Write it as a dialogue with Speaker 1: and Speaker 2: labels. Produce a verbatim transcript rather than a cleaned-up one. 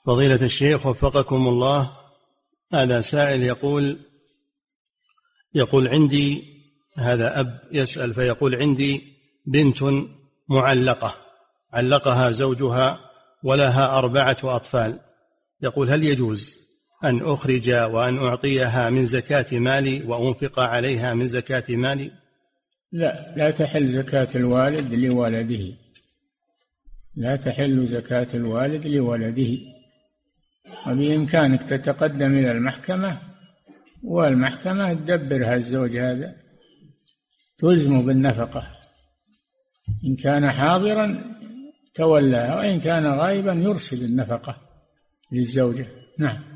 Speaker 1: فضيلة الشيخ وفقكم الله، هذا سائل يقول يقول عندي، هذا أب يسأل فيقول عندي بنت معلقة علقها زوجها ولها أربعة أطفال، يقول هل يجوز أن أخرج وأن أعطيها من زكاة مالي وأنفق عليها من زكاة مالي؟
Speaker 2: لا، لا تحل زكاة الوالد لولده، لا تحل زكاة الوالد لولده. وبإمكانك تتقدم إلى المحكمة والمحكمة تدبر الزوج هذا، تلزمه بالنفقة، إن كان حاضرا تولاها وإن كان غائبا يرسل النفقة للزوجة. نعم.